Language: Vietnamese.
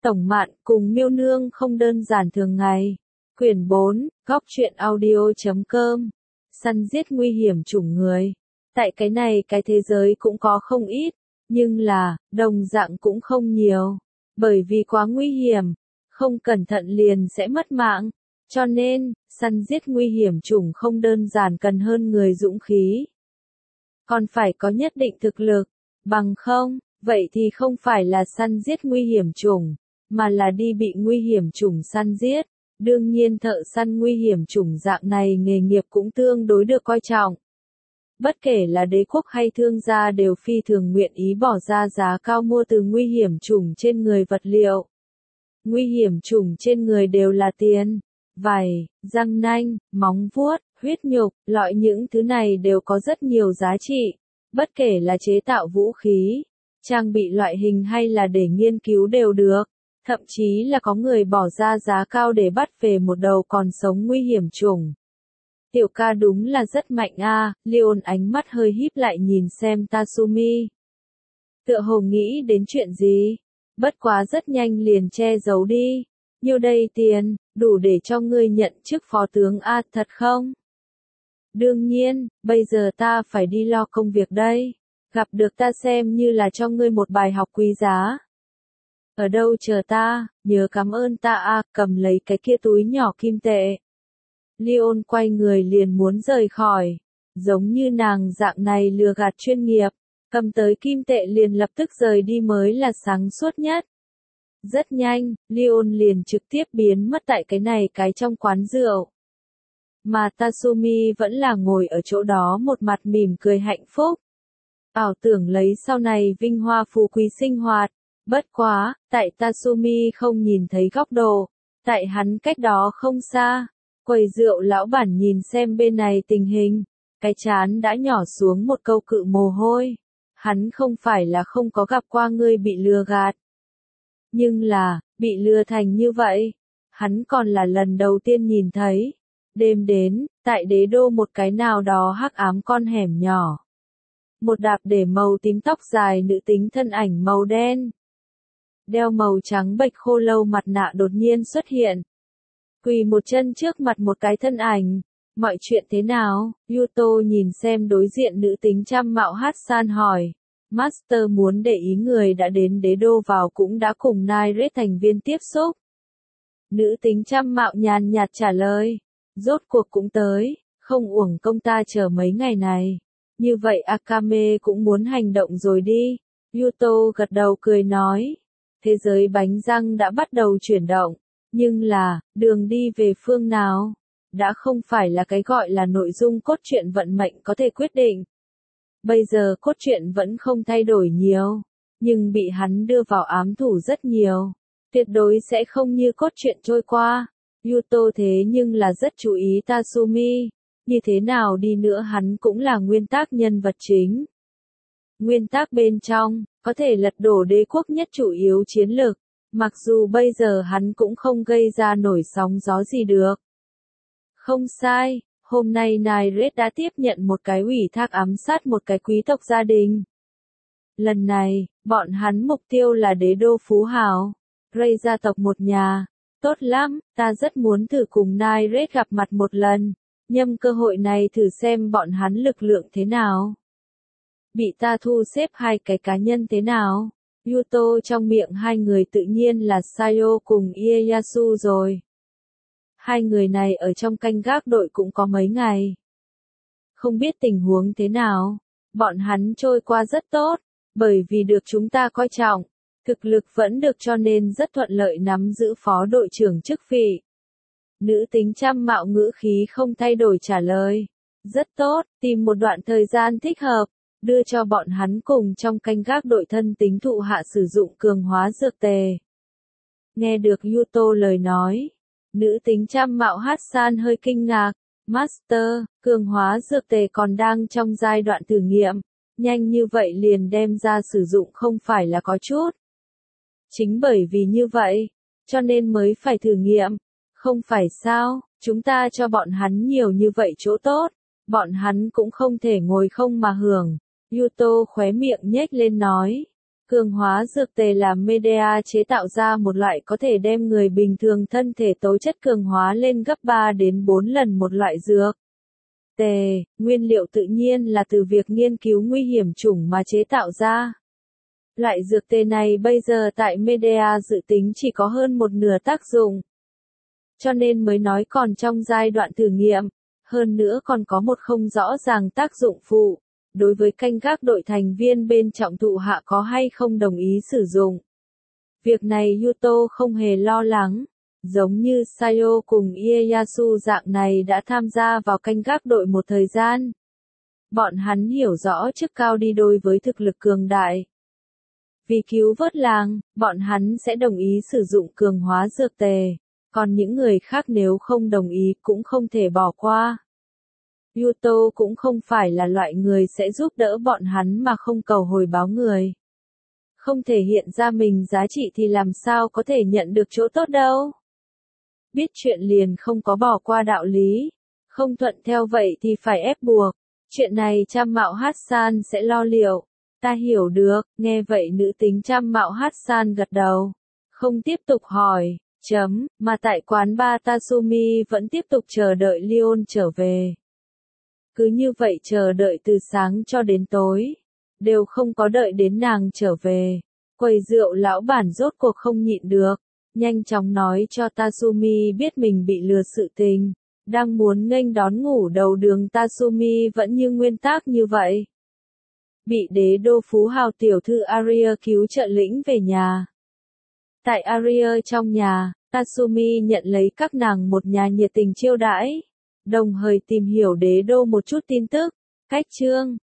Tổng Mạn cùng Miêu Nương không đơn giản thường ngày. Quyển 4, góc truyện audio.com. Săn giết nguy hiểm chủng người. Tại cái này cái thế giới cũng có không ít, nhưng là, đồng dạng cũng không nhiều. Bởi vì quá nguy hiểm, không cẩn thận liền sẽ mất mạng. Cho nên, săn giết nguy hiểm chủng không đơn giản cần hơn người dũng khí. Còn phải có nhất định thực lực, bằng không, vậy thì không phải là săn giết nguy hiểm chủng, mà là đi bị nguy hiểm chủng săn giết. Đương nhiên thợ săn nguy hiểm chủng dạng này nghề nghiệp cũng tương đối được coi trọng. Bất kể là đế quốc hay thương gia đều phi thường nguyện ý bỏ ra giá cao mua từ nguy hiểm chủng trên người vật liệu. Nguy hiểm chủng trên người đều là tiền, vảy, răng nanh, móng vuốt, huyết nhục, loại những thứ này đều có rất nhiều giá trị. Bất kể là chế tạo vũ khí, trang bị loại hình hay là để nghiên cứu đều được. Thậm chí là có người bỏ ra giá cao để bắt về một đầu còn sống nguy hiểm chủng. Tiểu ca đúng là rất mạnh a. Leon ánh mắt hơi híp lại nhìn xem Tatsumi. Tựa hồ nghĩ đến chuyện gì? Bất quá rất nhanh liền che giấu đi. Nhiêu đây tiền, đủ để cho ngươi nhận chức phó tướng a thật không? Đương nhiên, bây giờ ta phải đi lo công việc đây. Gặp được ta xem như là cho ngươi một bài học quý giá. Ở đâu chờ ta, nhớ cảm ơn ta a. Cầm lấy cái kia túi nhỏ kim tệ. Leon quay người liền muốn rời khỏi. Giống như nàng dạng này lừa gạt chuyên nghiệp, cầm tới kim tệ liền lập tức rời đi mới là sáng suốt nhất. Rất nhanh, Leon liền trực tiếp biến mất tại cái này cái trong quán rượu. Mà Tatsumi vẫn là ngồi ở chỗ đó một mặt mỉm cười hạnh phúc. Ảo tưởng lấy sau này vinh hoa phú quý sinh hoạt. Bất quá, tại Tatsumi không nhìn thấy góc độ, tại hắn cách đó không xa, quầy rượu lão bản nhìn xem bên này tình hình, cái trán đã nhỏ xuống một câu cự mồ hôi. Hắn không phải là không có gặp qua ngươi bị lừa gạt. Nhưng là, bị lừa thành như vậy, hắn còn là lần đầu tiên nhìn thấy. Đêm đến, tại đế đô một cái nào đó hắc ám con hẻm nhỏ. Một đạp để màu tím tóc dài nữ tính thân ảnh màu đen. Đeo màu trắng bệch khô lâu mặt nạ đột nhiên xuất hiện. Quỳ một chân trước mặt một cái thân ảnh. Mọi chuyện thế nào? Yuto nhìn xem đối diện nữ tính trăm mạo Hassan hỏi. Master muốn để ý người đã đến đế đô vào cũng đã cùng Nairate thành viên tiếp xúc. Nữ tính trăm mạo nhàn nhạt trả lời. Rốt cuộc cũng tới, không uổng công ta chờ mấy ngày này. Như vậy Akame cũng muốn hành động rồi đi. Yuto gật đầu cười nói. Thế giới bánh răng đã bắt đầu chuyển động, nhưng là, đường đi về phương nào, đã không phải là cái gọi là nội dung cốt truyện vận mệnh có thể quyết định. Bây giờ cốt truyện vẫn không thay đổi nhiều, nhưng bị hắn đưa vào ám thủ rất nhiều, tuyệt đối sẽ không như cốt truyện trôi qua. Yuto thế nhưng là rất chú ý Tatsumi, như thế nào đi nữa hắn cũng là nguyên tắc nhân vật chính. Nguyên tắc bên trong, có thể lật đổ đế quốc nhất chủ yếu chiến lược, mặc dù bây giờ hắn cũng không gây ra nổi sóng gió gì được. Không sai, hôm nay Nairate đã tiếp nhận một cái ủy thác ám sát một cái quý tộc gia đình. Lần này, bọn hắn mục tiêu là đế đô phú hào, Ray gia tộc một nhà. Tốt lắm, ta rất muốn thử cùng Nairate gặp mặt một lần, nhân cơ hội này thử xem bọn hắn lực lượng thế nào. Bị ta thu xếp hai cái cá nhân thế nào? Yuto trong miệng hai người tự nhiên là Sayo cùng Ieyasu rồi. Hai người này ở trong canh gác đội cũng có mấy ngày. Không biết tình huống thế nào, bọn hắn trôi qua rất tốt, bởi vì được chúng ta coi trọng, thực lực vẫn được cho nên rất thuận lợi nắm giữ phó đội trưởng chức vị. Nữ tính trăm mạo ngữ khí không thay đổi trả lời. Rất tốt, tìm một đoạn thời gian thích hợp. Đưa cho bọn hắn cùng trong canh gác đội thân tính thụ hạ sử dụng cường hóa dược tề. Nghe được Yuto lời nói, nữ tính trăm mạo Hassan hơi kinh ngạc. Master, cường hóa dược tề còn đang trong giai đoạn thử nghiệm, nhanh như vậy liền đem ra sử dụng không phải là có chút. Chính bởi vì như vậy, cho nên mới phải thử nghiệm, không phải sao, chúng ta cho bọn hắn nhiều như vậy chỗ tốt, bọn hắn cũng không thể ngồi không mà hưởng. Yuto khóe miệng nhếch lên nói. Cường hóa dược tề là Medea chế tạo ra một loại có thể đem người bình thường thân thể tố chất cường hóa lên gấp 3 đến 4 lần một loại dược tề, nguyên liệu tự nhiên là từ việc nghiên cứu nguy hiểm chủng mà chế tạo ra. Loại dược tề này bây giờ tại Medea dự tính chỉ có hơn một nửa tác dụng. Cho nên mới nói còn trong giai đoạn thử nghiệm, hơn nữa còn có một không rõ ràng tác dụng phụ. Đối với canh gác đội thành viên bên trọng thụ hạ có hay không đồng ý sử dụng. Việc này Yuto không hề lo lắng. Giống như Sayo cùng Ieyasu dạng này đã tham gia vào canh gác đội một thời gian. Bọn hắn hiểu rõ chức cao đi đôi với thực lực cường đại. Vì cứu vớt làng, bọn hắn sẽ đồng ý sử dụng cường hóa dược tề. Còn những người khác nếu không đồng ý cũng không thể bỏ qua. Yuto cũng không phải là loại người sẽ giúp đỡ bọn hắn mà không cầu hồi báo người. Không thể hiện ra mình giá trị thì làm sao có thể nhận được chỗ tốt đâu. Biết chuyện liền không có bỏ qua đạo lý. Không thuận theo vậy thì phải ép buộc. Chuyện này Trăm Mạo Hassan sẽ lo liệu. Ta hiểu được, nghe vậy nữ tính Trăm Mạo Hassan gật đầu. Không tiếp tục hỏi, mà tại quán bar Tatsumi vẫn tiếp tục chờ đợi Leon trở về. Cứ như vậy chờ đợi từ sáng cho đến tối. Đều không có đợi đến nàng trở về. Quầy rượu lão bản rốt cuộc không nhịn được. Nhanh chóng nói cho Tatsumi biết mình bị lừa sự tình. Đang muốn nghênh đón ngủ đầu đường Tatsumi vẫn như nguyên tắc như vậy. Bị đế đô phú hào tiểu thư Aria cứu trợ lĩnh về nhà. Tại Aria trong nhà, Tatsumi nhận lấy các nàng một nhà nhiệt tình chiêu đãi. Đồng thời tìm hiểu đế đô một chút tin tức. Cách chương